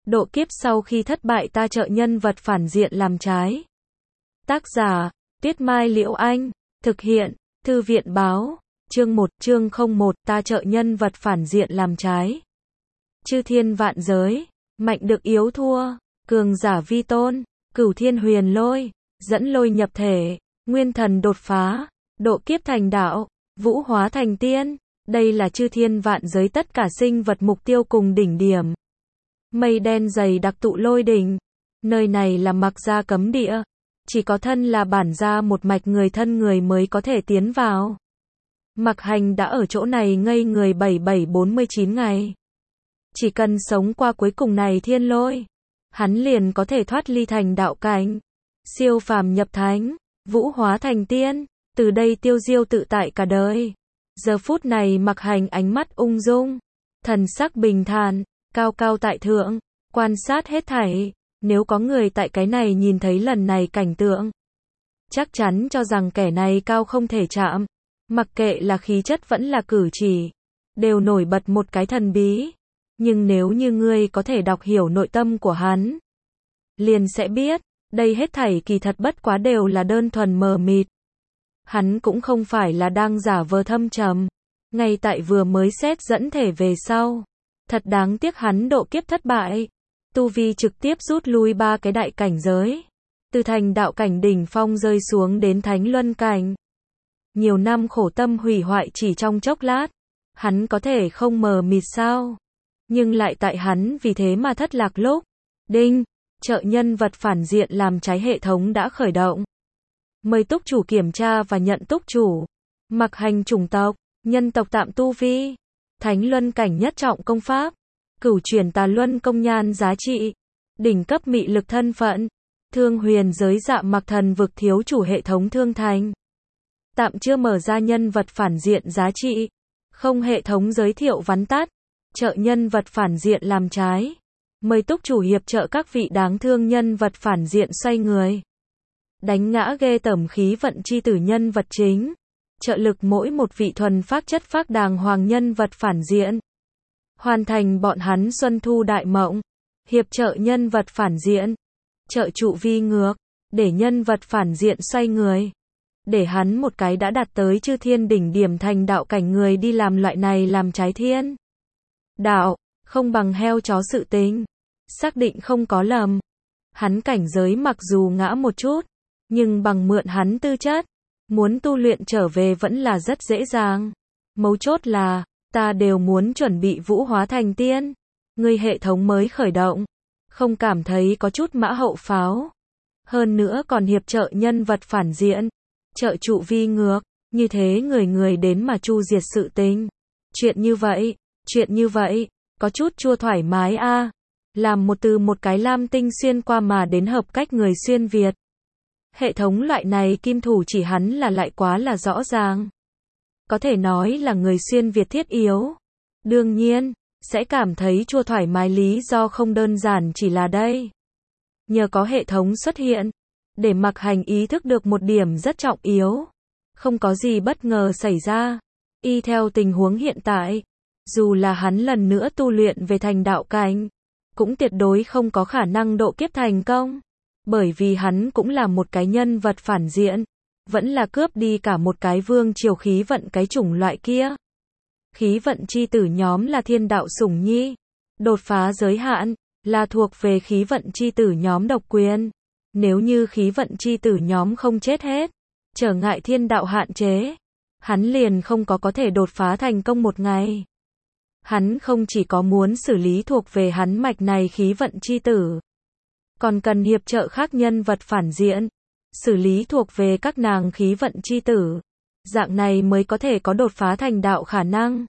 độ kiếp sau khi thất bại ta trợ nhân vật phản diện làm trái. Tác giả, Tuyết Mai Liễu Anh, thực hiện, Thư viện Báo, chương 1, chương 01, ta trợ nhân vật phản diện làm trái. Chư thiên vạn giới, mạnh được yếu thua, cường giả vi tôn, cửu thiên huyền lôi, dẫn lôi nhập thể, nguyên thần đột phá, độ kiếp thành đạo, vũ hóa thành tiên, đây là chư thiên vạn giới tất cả sinh vật mục tiêu cùng đỉnh điểm. Mây đen dày đặc tụ lôi đỉnh, nơi này là Mặc gia cấm địa, chỉ có thân là bản gia một mạch người thân người mới có thể tiến vào. Mặc Hành đã ở chỗ này ngây người 7749 ngày. Chỉ cần sống qua cuối cùng này thiên lôi, hắn liền có thể thoát ly thành đạo cảnh, siêu phàm nhập thánh, vũ hóa thành tiên, từ đây tiêu diêu tự tại cả đời. Giờ phút này Mặc Hành ánh mắt ung dung, thần sắc bình thản, cao cao tại thượng, quan sát hết thảy. Nếu có người tại cái này nhìn thấy lần này cảnh tượng, chắc chắn cho rằng kẻ này cao không thể chạm. Mặc kệ là khí chất vẫn là cử chỉ, đều nổi bật một cái thần bí. Nhưng nếu như ngươi có thể đọc hiểu nội tâm của hắn, liền sẽ biết, đây hết thảy kỳ thật bất quá đều là đơn thuần mờ mịt. Hắn cũng không phải là đang giả vờ thâm trầm, ngay tại vừa mới xét dẫn thể về sau. Thật đáng tiếc hắn độ kiếp thất bại, tu vi trực tiếp rút lui 3 cái đại cảnh giới, từ thành đạo cảnh đỉnh phong rơi xuống đến thánh luân cảnh. Nhiều năm khổ tâm hủy hoại chỉ trong chốc lát, hắn có thể không mờ mịt sao? Nhưng lại tại hắn vì thế mà thất lạc lúc, đinh, trợ nhân vật phản diện làm trái hệ thống đã khởi động. Mời túc chủ kiểm tra và nhận túc chủ. Mặc Hành chủng tộc, nhân tộc tạm tu vi, thánh luân cảnh nhất trọng công pháp, cửu chuyển tà luân công nhan giá trị, đỉnh cấp mị lực thân phận, thương huyền giới dạ mặc thần vực thiếu chủ hệ thống thương thành. Tạm chưa mở ra nhân vật phản diện giá trị, không hệ thống giới thiệu vắn tắt, trợ nhân vật phản diện làm trái. Mời túc chủ hiệp trợ các vị đáng thương nhân vật phản diện xoay người. Đánh ngã ghê tởm khí vận chi tử nhân vật chính. Trợ lực mỗi một vị thuần phác chất phác đàng hoàng nhân vật phản diện. Hoàn thành bọn hắn xuân thu đại mộng. Hiệp trợ nhân vật phản diện. Trợ trụ vi ngược. Để nhân vật phản diện xoay người. Để hắn một cái đã đạt tới chư thiên đỉnh điểm thành đạo cảnh người đi làm loại này làm trái thiên đạo, không bằng heo chó sự tính. Xác định không có lầm. Hắn cảnh giới mặc dù ngã một chút, nhưng bằng mượn hắn tư chất, muốn tu luyện trở về vẫn là rất dễ dàng. Mấu chốt là, ta đều muốn chuẩn bị vũ hóa thành tiên. Ngươi hệ thống mới khởi động, không cảm thấy có chút mã hậu pháo. Hơn nữa còn hiệp trợ nhân vật phản diện, trợ trụ vi ngược, như thế người người đến mà chu diệt sự tình. Chuyện như vậy, có chút chua thoải mái a. Làm một từ một cái lam tinh xuyên qua mà đến hợp cách người xuyên Việt. Hệ thống loại này kim thủ chỉ hắn là lại quá là rõ ràng. Có thể nói là người xuyên Việt thiết yếu. Đương nhiên, sẽ cảm thấy chua thoải mái lý do không đơn giản chỉ là đây. Nhờ có hệ thống xuất hiện, để Mặc Hành ý thức được một điểm rất trọng yếu. Không có gì bất ngờ xảy ra. Y theo tình huống hiện tại, dù là hắn lần nữa tu luyện về thành đạo cảnh, cũng tuyệt đối không có khả năng độ kiếp thành công. Bởi vì hắn cũng là một cái nhân vật phản diện, vẫn là cướp đi cả một cái vương triều khí vận cái chủng loại kia. Khí vận chi tử nhóm là thiên đạo sủng nhi, đột phá giới hạn, là thuộc về khí vận chi tử nhóm độc quyền. Nếu như khí vận chi tử nhóm không chết hết, trở ngại thiên đạo hạn chế, hắn liền không có thể đột phá thành công một ngày. Hắn không chỉ có muốn xử lý thuộc về hắn mạch này khí vận chi tử, còn cần hiệp trợ khác nhân vật phản diện, xử lý thuộc về các nàng khí vận chi tử. Dạng này mới có thể có đột phá thành đạo khả năng.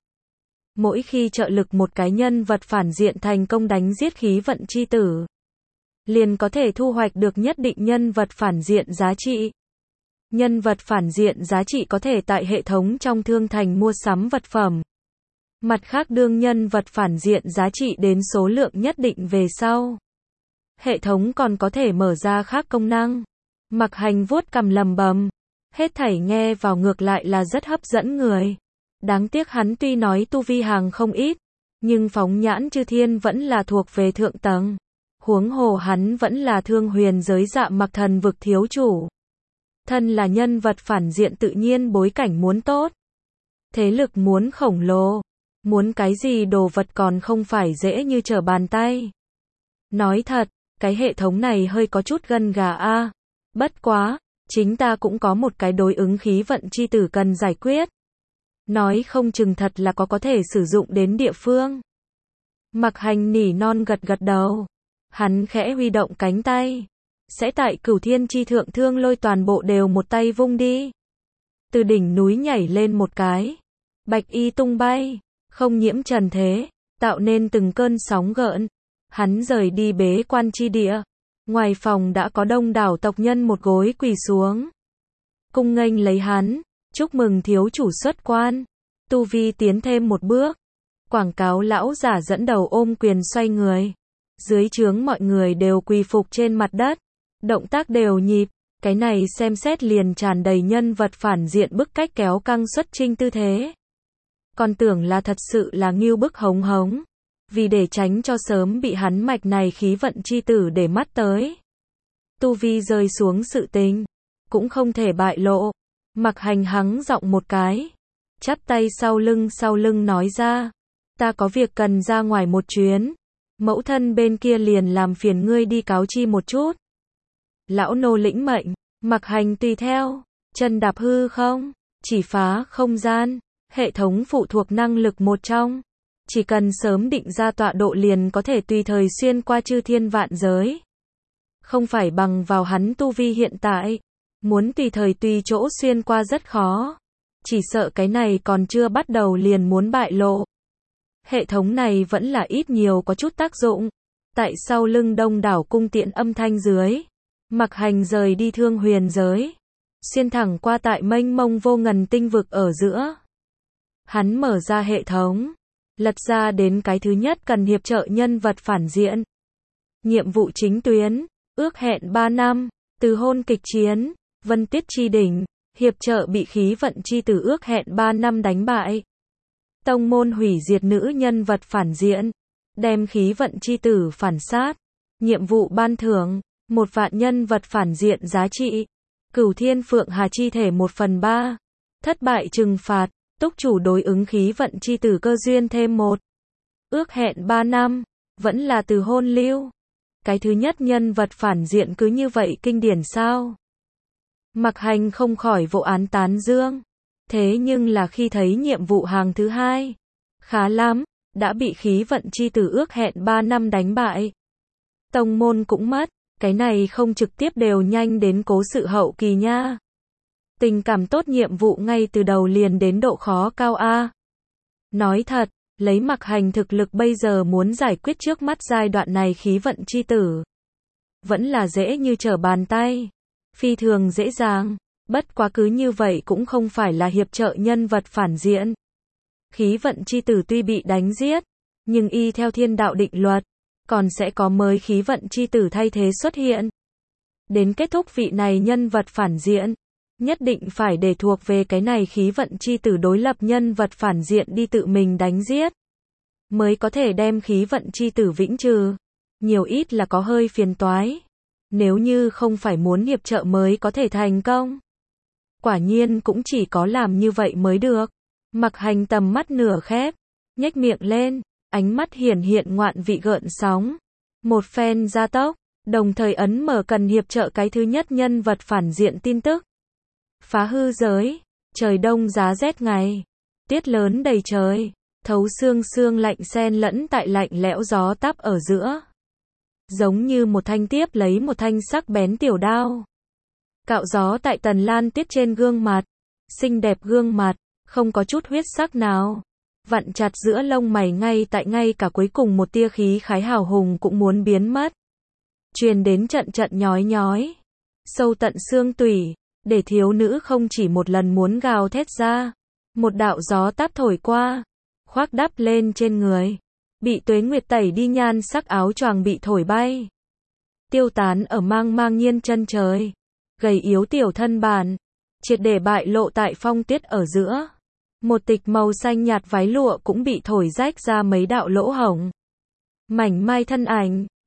Mỗi khi trợ lực một cái nhân vật phản diện thành công đánh giết khí vận chi tử, liền có thể thu hoạch được nhất định nhân vật phản diện giá trị. Nhân vật phản diện giá trị có thể tại hệ thống trong thương thành mua sắm vật phẩm. Mặt khác đương nhân vật phản diện giá trị đến số lượng nhất định về sau, hệ thống còn có thể mở ra khác công năng. Mặc Hành vuốt cằm lầm bầm, hết thảy nghe vào ngược lại là rất hấp dẫn người. Đáng tiếc hắn tuy nói tu vi hàng không ít, nhưng phóng nhãn chư thiên vẫn là thuộc về thượng tầng. Huống hồ hắn vẫn là Thương Huyền giới Dạ Mặc thần vực thiếu chủ. Thân là nhân vật phản diện tự nhiên bối cảnh muốn tốt. Thế lực muốn khổng lồ. Muốn cái gì đồ vật còn không phải dễ như trở bàn tay. Nói thật, cái hệ thống này hơi có chút gân gà a. Bất quá, chính ta cũng có một cái đối ứng khí vận chi tử cần giải quyết. Nói không chừng thật là có thể sử dụng đến địa phương. Mặc Hành nỉ non gật gật đầu. Hắn khẽ huy động cánh tay. Sẽ tại Cửu Thiên chi thượng thương lôi toàn bộ đều một tay vung đi. Từ đỉnh núi nhảy lên một cái. Bạch y tung bay. Không nhiễm trần thế. Tạo nên từng cơn sóng gợn. Hắn rời đi bế quan chi địa. Ngoài phòng đã có đông đảo tộc nhân một gối quỳ xuống. Cung nghênh lấy hắn. Chúc mừng thiếu chủ xuất quan. Tu vi tiến thêm một bước. Quảng cáo lão giả dẫn đầu ôm quyền xoay người. Dưới trướng mọi người đều quỳ phục trên mặt đất. Động tác đều nhịp. Cái này xem xét liền tràn đầy nhân vật phản diện bức cách kéo căng xuất chinh tư thế. Còn tưởng là thật sự là ngưu bức hống hống. Vì để tránh cho sớm bị hắn mạch này khí vận chi tử để mắt tới. Tu vi rơi xuống sự tình. Cũng không thể bại lộ. Mặc Hành hắng giọng một cái. Chắp tay sau lưng nói ra. Ta có việc cần ra ngoài một chuyến. Mẫu thân bên kia liền làm phiền ngươi đi cáo chi một chút. Lão nô lĩnh mệnh. Mặc Hành tùy theo. Chân đạp hư không. Chỉ phá không gian. Hệ thống phụ thuộc năng lực một trong. Chỉ cần sớm định ra tọa độ liền có thể tùy thời xuyên qua chư thiên vạn giới. Không phải bằng vào hắn tu vi hiện tại. Muốn tùy thời tùy chỗ xuyên qua rất khó. Chỉ sợ cái này còn chưa bắt đầu liền muốn bại lộ. Hệ thống này vẫn là ít nhiều có chút tác dụng. Tại sau lưng đông đảo cung tiện âm thanh dưới. Mặc Hành rời đi Thương Huyền giới. Xuyên thẳng qua tại mênh mông vô ngần tinh vực ở giữa. Hắn mở ra hệ thống. Lật ra đến cái thứ nhất cần hiệp trợ nhân vật phản diện. Nhiệm vụ chính tuyến. Ước hẹn 3 năm. Từ hôn kịch chiến. Vân Tiết chi đỉnh. Hiệp trợ bị khí vận chi tử ước hẹn 3 năm đánh bại. Tông môn hủy diệt nữ nhân vật phản diện. Đem khí vận chi tử phản sát. Nhiệm vụ ban thưởng. 1 vạn nhân vật phản diện giá trị. Cửu Thiên Phượng Hà chi thể 1/3. Thất bại trừng phạt. Túc chủ đối ứng khí vận chi tử cơ duyên thêm 1. Ước hẹn 3 năm. Vẫn là từ hôn lưu. Cái thứ nhất nhân vật phản diện cứ như vậy kinh điển sao? Mặc Hành không khỏi vô án tán dương. Thế nhưng là khi thấy nhiệm vụ hàng thứ 2. Khá lắm. Đã bị khí vận chi tử ước hẹn 3 năm đánh bại. Tông môn cũng mất. Cái này không trực tiếp đều nhanh đến cố sự hậu kỳ nha. Tình cảm tốt nhiệm vụ ngay từ đầu liền đến độ khó cao a. Nói thật, lấy Mặc Hành thực lực bây giờ muốn giải quyết trước mắt giai đoạn này khí vận chi tử. Vẫn là dễ như trở bàn tay. Phi thường dễ dàng. Bất quá cứ như vậy cũng không phải là hiệp trợ nhân vật phản diện. Khí vận chi tử tuy bị đánh giết, nhưng y theo thiên đạo định luật, còn sẽ có mới khí vận chi tử thay thế xuất hiện. Đến kết thúc vị này nhân vật phản diện, nhất định phải để thuộc về cái này khí vận chi tử đối lập nhân vật phản diện đi tự mình đánh giết. Mới có thể đem khí vận chi tử vĩnh trừ. Nhiều ít là có hơi phiền toái. Nếu như không phải muốn hiệp trợ mới có thể thành công. Quả nhiên cũng chỉ có làm như vậy mới được. Mặc Hành tầm mắt nửa khép. Nhếch miệng lên. Ánh mắt hiển hiện ngoạn vị gợn sóng. Một phen gia tốc. Đồng thời ấn mở cần hiệp trợ cái thứ nhất nhân vật phản diện tin tức. Phá hư giới. Trời đông giá rét ngày. Tiết lớn đầy trời. Thấu xương lạnh xen lẫn tại lạnh lẽo gió táp ở giữa. Giống như một thanh tiếp lấy một thanh sắc bén tiểu đao. Cạo gió tại Tần Lan Tiết trên gương mặt. Xinh đẹp gương mặt. Không có chút huyết sắc nào. Vặn chặt giữa lông mày ngay cả cuối cùng một tia khí khái hào hùng cũng muốn biến mất. Truyền đến trận nhói nhói. Sâu tận xương tủy. Để thiếu nữ không chỉ một lần muốn gào thét ra. Một đạo gió táp thổi qua. Khoác đắp lên trên người. Bị tuế nguyệt tẩy đi nhan sắc áo choàng bị thổi bay. Tiêu tán ở mang nhiên chân trời. Gầy yếu tiểu thân bản. Triệt để bại lộ tại phong tiết ở giữa. Một tịch màu xanh nhạt váy lụa cũng bị thổi rách ra mấy đạo lỗ hổng. Mảnh mai thân ảnh.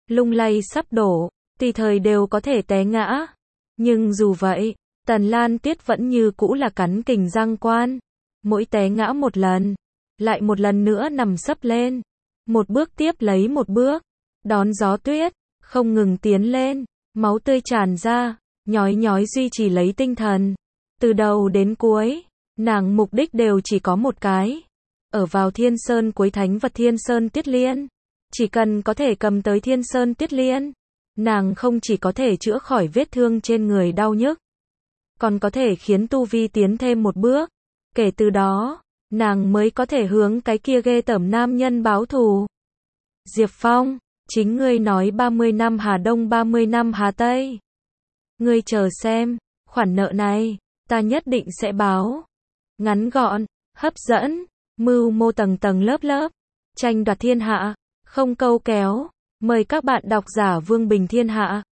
lung lay sắp đổ, tùy thời đều có thể té ngã. Nhưng dù vậy, Tần Lan Tiết vẫn như cũ là cắn kình giang quan. Mỗi té ngã một lần, lại một lần nữa nằm sấp lên. Một bước tiếp lấy một bước, đón gió tuyết, không ngừng tiến lên, máu tươi tràn ra, nhói nhói duy trì lấy tinh thần. Từ đầu đến cuối, nàng mục đích đều chỉ có một cái. Ở vào Thiên Sơn cuối thánh vật Thiên Sơn Tiết Liên. Chỉ cần có thể cầm tới Thiên Sơn Tiết Liên, nàng không chỉ có thể chữa khỏi vết thương trên người đau nhức, còn có thể khiến tu vi tiến thêm một bước. Kể từ đó, nàng mới có thể hướng cái kia ghê tởm nam nhân báo thù. Diệp Phong, chính ngươi nói 30 năm Hà Đông 30 năm Hà Tây. Ngươi chờ xem, khoản nợ này, ta nhất định sẽ báo. Ngắn gọn, hấp dẫn, mưu mô tầng tầng lớp lớp, tranh đoạt thiên hạ, không câu kéo. Mời các bạn đọc giả Vương Bình Thiên Hạ.